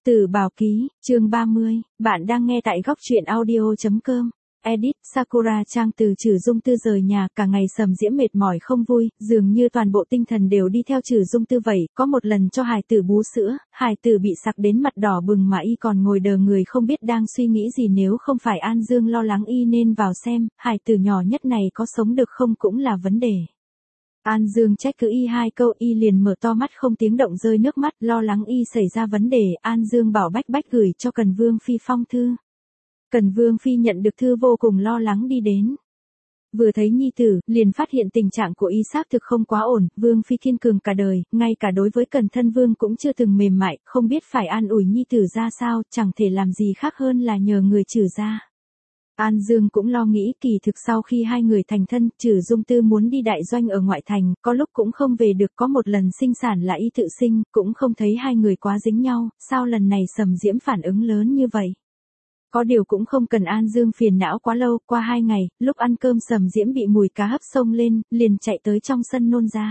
Tử Bảo Ký, chương 30, bạn đang nghe tại góc truyện audio.com. Edit, Sakura Trang. Từ Trử Dung Tư rời nhà, cả ngày Sầm Diễm mệt mỏi không vui, dường như toàn bộ tinh thần đều đi theo Trử Dung Tư vậy. Có một lần cho hài tử bú sữa, hài tử bị sặc đến mặt đỏ bừng mà y còn ngồi đờ người không biết đang suy nghĩ gì, nếu không phải An Dương lo lắng y nên vào xem, hài tử nhỏ nhất này có sống được không cũng là vấn đề. An Dương trách cứ y hai câu, y liền mở to mắt không tiếng động rơi nước mắt, lo lắng y xảy ra vấn đề. An Dương bảo bách gửi cho Cần Vương Phi phong thư. Cần Vương Phi nhận được thư vô cùng lo lắng đi đến. Vừa thấy nhi tử, liền phát hiện tình trạng của y xác thực không quá ổn. Vương Phi kiên cường cả đời, ngay cả đối với Cần Thân Vương cũng chưa từng mềm mại, không biết phải an ủi nhi tử ra sao, chẳng thể làm gì khác hơn là nhờ người Trử ra. An Dương cũng lo nghĩ, kỳ thực sau khi hai người thành thân, Trử Dung Tư muốn đi đại doanh ở ngoại thành, có lúc cũng không về được, có một lần sinh sản là y tự sinh, cũng không thấy hai người quá dính nhau, sao lần này Sầm Diễm phản ứng lớn như vậy. Có điều cũng không cần An Dương phiền não quá lâu, qua 2 ngày, lúc ăn cơm Sầm Diễm bị mùi cá hấp xông lên, liền chạy tới trong sân nôn ra.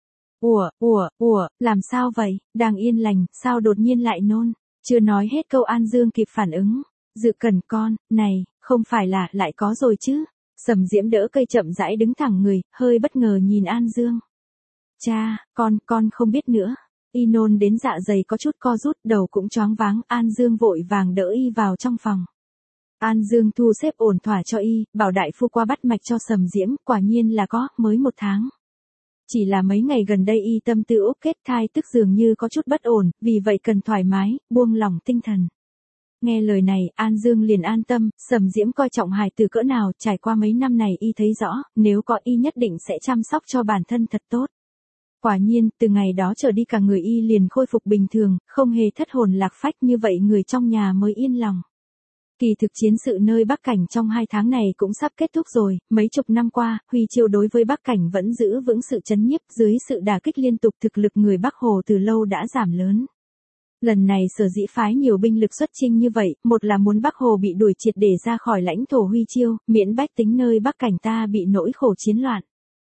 Làm sao vậy, đang yên lành, sao đột nhiên lại nôn, chưa nói hết câu An Dương kịp phản ứng. Dự Cần con, này, không phải là, lại có rồi chứ. Sầm Diễm đỡ cây chậm rãi đứng thẳng người, hơi bất ngờ nhìn An Dương. Cha, con không biết nữa. Y nôn đến dạ dày có chút co rút, đầu cũng choáng váng, An Dương vội vàng đỡ y vào trong phòng. An Dương thu xếp ổn thỏa cho y, bảo đại phu qua bắt mạch cho Sầm Diễm, quả nhiên là có, mới 1 tháng. Chỉ là mấy ngày gần đây y tâm tư úp kết thai tức dường như có chút bất ổn, vì vậy cần thoải mái, buông lỏng tinh thần. Nghe lời này, An Dương liền an tâm, Sầm Diễm coi trọng hài tử cỡ nào, trải qua mấy năm này y thấy rõ, nếu có y nhất định sẽ chăm sóc cho bản thân thật tốt. Quả nhiên, từ ngày đó trở đi cả người y liền khôi phục bình thường, không hề thất hồn lạc phách, như vậy người trong nhà mới yên lòng. Kỳ thực chiến sự nơi Bắc Cảnh trong 2 tháng này cũng sắp kết thúc rồi, mấy chục năm qua, Huy Chiêu đối với Bắc Cảnh vẫn giữ vững sự trấn nhiếp, dưới sự đả kích liên tục thực lực người Bắc Hồ từ lâu đã giảm lớn. Lần này sở dĩ phái nhiều binh lực xuất chinh như vậy, một là muốn Bắc Hồ bị đuổi triệt để ra khỏi lãnh thổ Huy Chiêu, miễn bách tính nơi Bắc Cảnh ta bị nỗi khổ chiến loạn.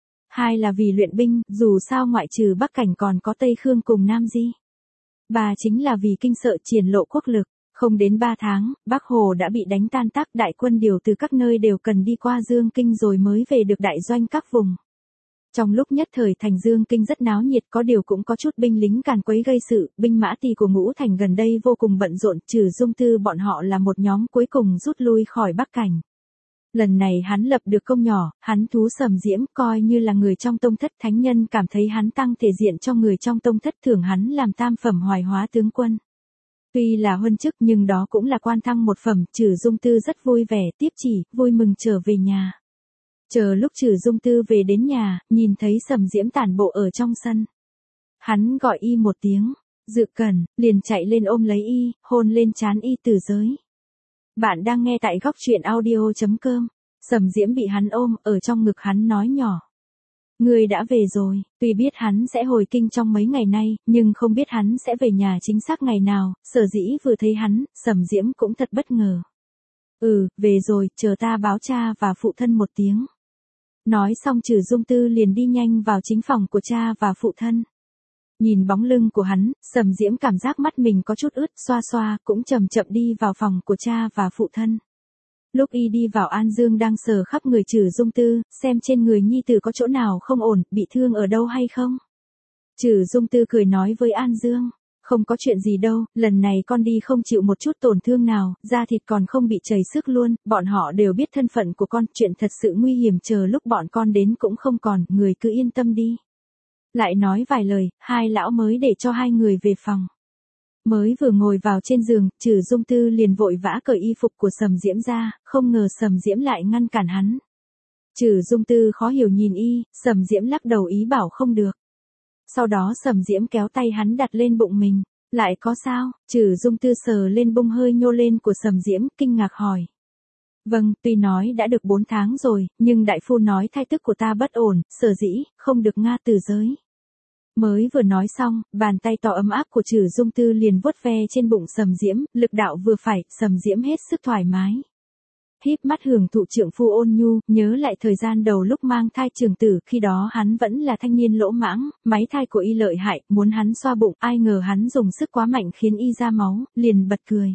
2 là vì luyện binh, dù sao ngoại trừ Bắc Cảnh còn có Tây Khương cùng Nam Di. 3 chính là vì kinh sợ triển lộ quốc lực. Không đến 3 tháng, Bắc Hồ đã bị đánh tan tác, đại quân điều từ các nơi đều cần đi qua Dương Kinh rồi mới về được đại doanh các vùng. Trong lúc nhất thời thành Dương Kinh rất náo nhiệt, có điều cũng có chút binh lính càn quấy gây sự, binh mã tỳ của Ngũ Thành gần đây vô cùng bận rộn, Trử Dung Tư bọn họ là một nhóm cuối cùng rút lui khỏi Bắc Cảnh. Lần này hắn lập được công nhỏ, hắn thú Sầm Diễm, coi như là người trong tông thất, thánh nhân cảm thấy hắn tăng thể diện cho người trong tông thất, thưởng hắn làm tam phẩm hoài hóa tướng quân. Tuy là huân chức nhưng đó cũng là quan thăng 1 phẩm, Trử Dung Tư rất vui vẻ, tiếp chỉ, vui mừng trở về nhà. Chờ lúc Trử Dung Tư về đến nhà, nhìn thấy Sầm Diễm tản bộ ở trong sân. Hắn gọi y một tiếng, Dự Cần, liền chạy lên ôm lấy y, hôn lên trán y tử giới. Bạn đang nghe tại góc truyện audio.com. Sầm Diễm bị hắn ôm, ở trong ngực hắn nói nhỏ. Ngươi đã về rồi, tuy biết hắn sẽ hồi kinh trong mấy ngày nay, nhưng không biết hắn sẽ về nhà chính xác ngày nào, sở dĩ vừa thấy hắn, Sầm Diễm cũng thật bất ngờ. Về rồi, chờ ta báo cha và phụ thân một tiếng. Nói xong Trử Dung Tư liền đi nhanh vào chính phòng của cha và phụ thân. Nhìn bóng lưng của hắn, Sầm Diễm cảm giác mắt mình có chút ướt, xoa xoa, cũng chậm chậm đi vào phòng của cha và phụ thân. Lúc y đi vào An Dương đang sờ khắp người Trử Dung Tư, xem trên người nhi tử có chỗ nào không ổn, bị thương ở đâu hay không. Trử Dung Tư cười nói với An Dương, không có chuyện gì đâu, lần này con đi không chịu một chút tổn thương nào, da thịt còn không bị chảy xước luôn, bọn họ đều biết thân phận của con, chuyện thật sự nguy hiểm chờ lúc bọn con đến cũng không còn, người cứ yên tâm đi. Lại nói vài lời, hai lão mới để cho hai người về phòng. Mới vừa ngồi vào trên giường, Trử Dung Tư liền vội vã cởi y phục của Sầm Diễm ra, không ngờ Sầm Diễm lại ngăn cản hắn. Trử Dung Tư khó hiểu nhìn y, Sầm Diễm lắc đầu ý bảo không được. Sau đó Sầm Diễm kéo tay hắn đặt lên bụng mình, lại có sao? Trử Dung Tư sờ lên bông hơi nhô lên của Sầm Diễm, kinh ngạc hỏi. Vâng, tuy nói đã được 4 tháng rồi, nhưng đại phu nói thai tức của ta bất ổn, sở dĩ, không được nga từ giới. Mới vừa nói xong, bàn tay to ấm áp của Trử Dung Tư liền vuốt ve trên bụng Sầm Diễm, lực đạo vừa phải, Sầm Diễm hết sức thoải mái. híp mắt hưởng thụ trượng phu ôn nhu, nhớ lại thời gian đầu lúc mang thai trường tử, khi đó hắn vẫn là thanh niên lỗ mãng, máy thai của y lợi hại, muốn hắn xoa bụng, ai ngờ hắn dùng sức quá mạnh khiến y ra máu, liền bật cười.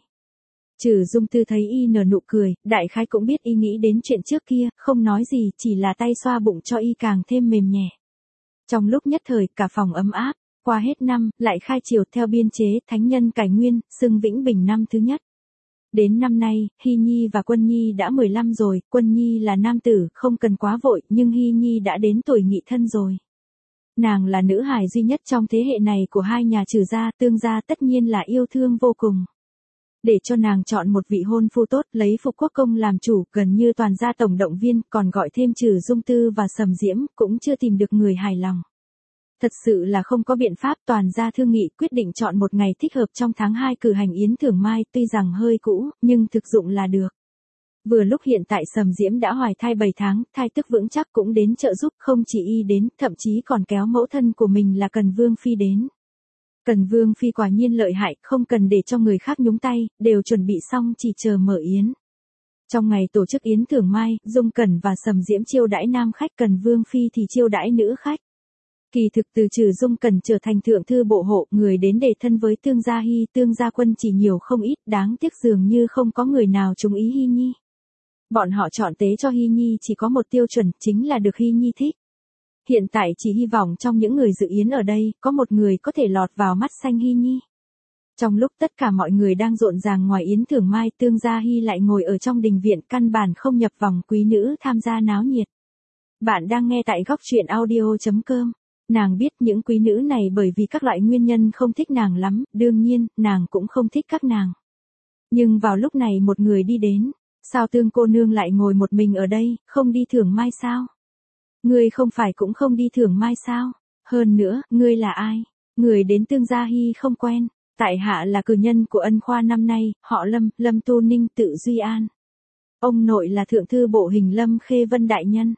Trừ Dung Tư thấy y nở nụ cười, đại khái cũng biết y nghĩ đến chuyện trước kia, không nói gì, chỉ là tay xoa bụng cho y càng thêm mềm nhẹ. Trong lúc nhất thời, cả phòng ấm áp, qua hết năm, lại khai triều theo biên chế, thánh nhân cải nguyên, xưng Vĩnh Bình năm thứ nhất. Đến năm nay, Hy Nhi và Quân Nhi đã 15 rồi, Quân Nhi là nam tử, không cần quá vội, nhưng Hy Nhi đã đến tuổi nghị thân rồi. Nàng là nữ hài duy nhất trong thế hệ này của hai nhà Trừ gia, Tương gia tất nhiên là yêu thương vô cùng. Để cho nàng chọn một vị hôn phu tốt, lấy Phục Quốc công làm chủ, gần như toàn gia tổng động viên, còn gọi thêm Trừ Dung Tư và Sầm Diễm, cũng chưa tìm được người hài lòng. Thật sự là không có biện pháp, toàn gia thương nghị quyết định chọn một ngày thích hợp trong tháng 2 cử hành yến thưởng mai, tuy rằng hơi cũ, nhưng thực dụng là được. Vừa lúc hiện tại Sầm Diễm đã hoài thai 7 tháng, thai tức vững chắc cũng đến trợ giúp, không chỉ y đến, thậm chí còn kéo mẫu thân của mình là Cần Vương Phi đến. Cần Vương Phi quả nhiên lợi hại, không cần để cho người khác nhúng tay, đều chuẩn bị xong chỉ chờ mở yến. Trong ngày tổ chức yến thưởng mai, Dung Cẩn và Sầm Diễm chiêu đãi nam khách, Cần Vương Phi thì chiêu đãi nữ khách. Kỳ thực từ Trừ Dung Cẩn trở thành thượng thư bộ hộ, người đến để thân với Tương gia Hy, Tương gia Quân chỉ nhiều không ít, đáng tiếc dường như không có người nào trúng ý Hy Nhi. Bọn họ chọn tế cho Hy Nhi chỉ có một tiêu chuẩn, chính là được Hy Nhi thích. Hiện tại chỉ hy vọng trong những người dự yến ở đây, có một người có thể lọt vào mắt xanh Hy Nhi. Trong lúc tất cả mọi người đang rộn ràng ngoài yến thưởng mai, Tương gia Hy lại ngồi ở trong đình viện, căn bản không nhập vòng quý nữ tham gia náo nhiệt. Bạn đang nghe tại góc truyện audio.com. Nàng biết những quý nữ này bởi vì các loại nguyên nhân không thích nàng lắm, đương nhiên, nàng cũng không thích các nàng. Nhưng vào lúc này một người đi đến, sao Tương cô nương lại ngồi một mình ở đây, không đi thưởng mai sao? Ngươi không phải cũng không đi thưởng mai sao? Hơn nữa, ngươi là ai? Người đến Tương gia Hy không quen, tại hạ là cử nhân của Ân khoa năm nay, họ Lâm, Lâm Tu Ninh tự Duy An. Ông nội là thượng thư bộ Hình Lâm Khê Vân đại nhân.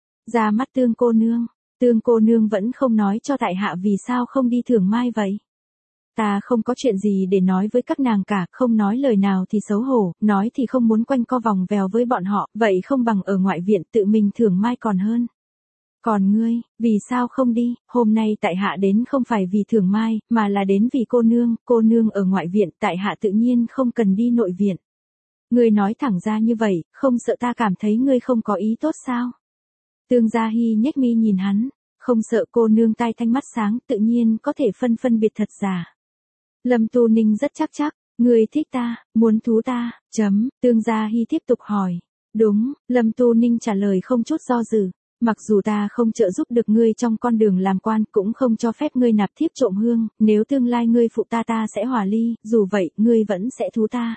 Ra mắt Tương cô nương vẫn không nói cho tại hạ vì sao không đi thưởng mai vậy. Ta không có chuyện gì để nói với các nàng cả, không nói lời nào thì xấu hổ, nói thì không muốn quanh co vòng vèo với bọn họ, vậy không bằng ở ngoại viện tự mình thưởng mai còn hơn. Còn ngươi, vì sao không đi, hôm nay tại hạ đến không phải vì thưởng mai, mà là đến vì cô nương ở ngoại viện, tại hạ tự nhiên không cần đi nội viện. Ngươi nói thẳng ra như vậy, không sợ ta cảm thấy ngươi không có ý tốt sao? Tương gia Hy nhếch mi nhìn hắn, không sợ cô nương tai thanh mắt sáng, tự nhiên có thể phân biệt thật giả. Lâm Tu Ninh rất chắc, ngươi thích ta, muốn thú ta, Tương gia Hy tiếp tục hỏi. Đúng, Lâm Tu Ninh trả lời không chút do dự. Mặc dù ta không trợ giúp được ngươi trong con đường làm quan, cũng không cho phép ngươi nạp thiếp trộm hương, nếu tương lai ngươi phụ ta sẽ hòa ly, dù vậy, ngươi vẫn sẽ thú ta.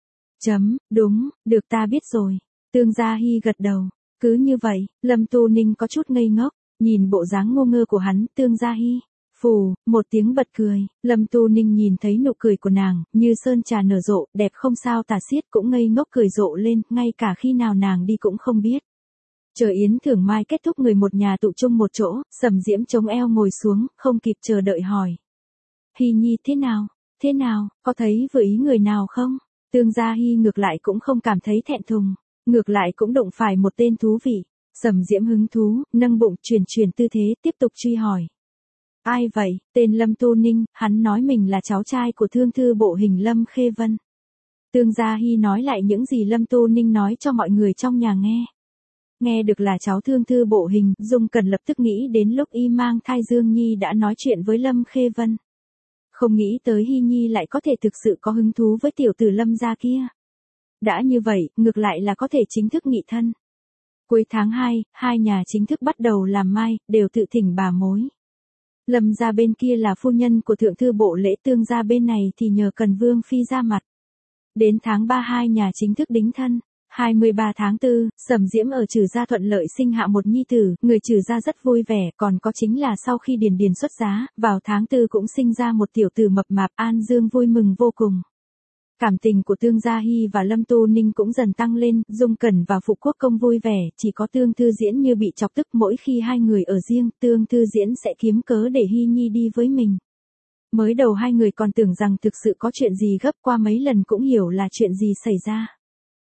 Đúng, được ta biết rồi. Tương gia Hy gật đầu. Cứ như vậy, Lâm Tu Ninh có chút ngây ngốc, nhìn bộ dáng ngô ngơ của hắn, Tương gia Hy. Phù, một tiếng bật cười, Lâm Tu Ninh nhìn thấy nụ cười của nàng, như sơn trà nở rộ, đẹp không sao tả xiết, cũng ngây ngốc cười rộ lên, ngay cả khi nào nàng đi cũng không biết. Chờ yến thưởng mai kết thúc, người một nhà tụ chung một chỗ, Sầm Diễm chống eo ngồi xuống, không kịp chờ đợi hỏi. Hy Nhi thế nào, có thấy vừa ý người nào không? Tương gia Hy ngược lại cũng không cảm thấy thẹn thùng, ngược lại cũng đụng phải một tên thú vị. Sầm Diễm hứng thú, nâng bụng chuyển tư thế, tiếp tục truy hỏi. Ai vậy? Tên Lâm Tu Ninh, hắn nói mình là cháu trai của thương thư bộ Hình Lâm Khê Vân. Tương gia Hy nói lại những gì Lâm Tu Ninh nói cho mọi người trong nhà nghe. Nghe được là cháu thương thư bộ Hình, Dung Cần lập tức nghĩ đến lúc y mang thai Dương Nhi đã nói chuyện với Lâm Khê Vân. Không nghĩ tới Hy Nhi lại có thể thực sự có hứng thú với tiểu tử Lâm gia kia. Đã như vậy, ngược lại là có thể chính thức nghị thân. Cuối tháng 2, hai nhà chính thức bắt đầu làm mai, đều tự thỉnh bà mối. Lâm gia bên kia là phu nhân của thượng thư bộ Lễ, Tương gia bên này thì nhờ Cần Vương Phi ra mặt. Đến tháng 3 hai nhà chính thức đính thân. 23 tháng 4, Sầm Diễm ở Trừ gia thuận lợi sinh hạ một nhi tử, người Trừ gia rất vui vẻ, còn có chính là sau khi Điền xuất giá, vào tháng 4 cũng sinh ra một tiểu tử mập mạp, An Dương vui mừng vô cùng. Cảm tình của Tương gia Hy và Lâm Tu Ninh cũng dần tăng lên, Dung Cẩn và Phục Quốc công vui vẻ, chỉ có Tương Thư Diễn như bị chọc tức, mỗi khi hai người ở riêng, Tương Thư Diễn sẽ kiếm cớ để Hy Nhi đi với mình. Mới đầu hai người còn tưởng rằng thực sự có chuyện gì gấp, qua mấy lần cũng hiểu là chuyện gì xảy ra.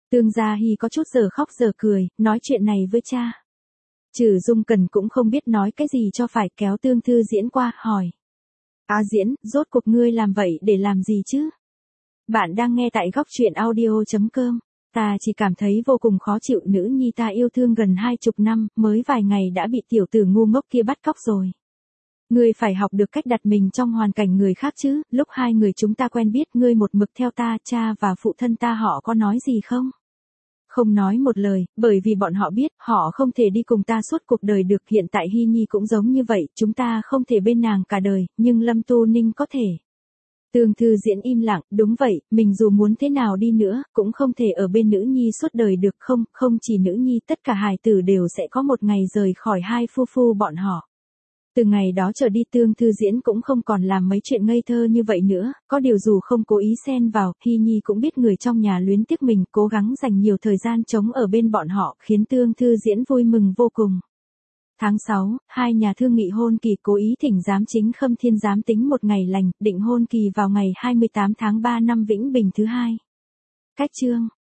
Tương Gia Hy có chút giờ khóc giờ cười, nói chuyện này với cha. Trừ Dung Cần cũng không biết nói cái gì cho phải, kéo Tương Thư Diễn qua, hỏi. Diễn, rốt cuộc ngươi làm vậy để làm gì chứ? Bạn đang nghe tại góc truyện audio.com. Ta chỉ cảm thấy vô cùng khó chịu, nữ nhi ta yêu thương gần 20 năm, mới vài ngày đã bị tiểu tử ngu ngốc kia bắt cóc rồi. Ngươi phải học được cách đặt mình trong hoàn cảnh người khác chứ, lúc hai người chúng ta quen biết ngươi một mực theo ta, cha và phụ thân ta họ có nói gì không? Không nói một lời, bởi vì bọn họ biết, họ không thể đi cùng ta suốt cuộc đời được, hiện tại Hy Nhi cũng giống như vậy, chúng ta không thể bên nàng cả đời, nhưng Lâm Tu Ninh có thể. Tương Thư Diễn im lặng, đúng vậy, mình dù muốn thế nào đi nữa, cũng không thể ở bên nữ nhi suốt đời được, không chỉ nữ nhi, tất cả hài tử đều sẽ có một ngày rời khỏi hai phu phu bọn họ. Từ ngày đó trở đi Tương Thư Diễn cũng không còn làm mấy chuyện ngây thơ như vậy nữa, có điều dù không cố ý xen vào, Hy Nhi cũng biết người trong nhà luyến tiếc mình, cố gắng dành nhiều thời gian trống ở bên bọn họ, khiến Tương Thư Diễn vui mừng vô cùng. Tháng 6, hai nhà thương nghị hôn kỳ, cố ý thỉnh giám chính Khâm Thiên giám tính một ngày lành, định hôn kỳ vào ngày 28 tháng 3 năm Vĩnh Bình thứ hai. Cách chương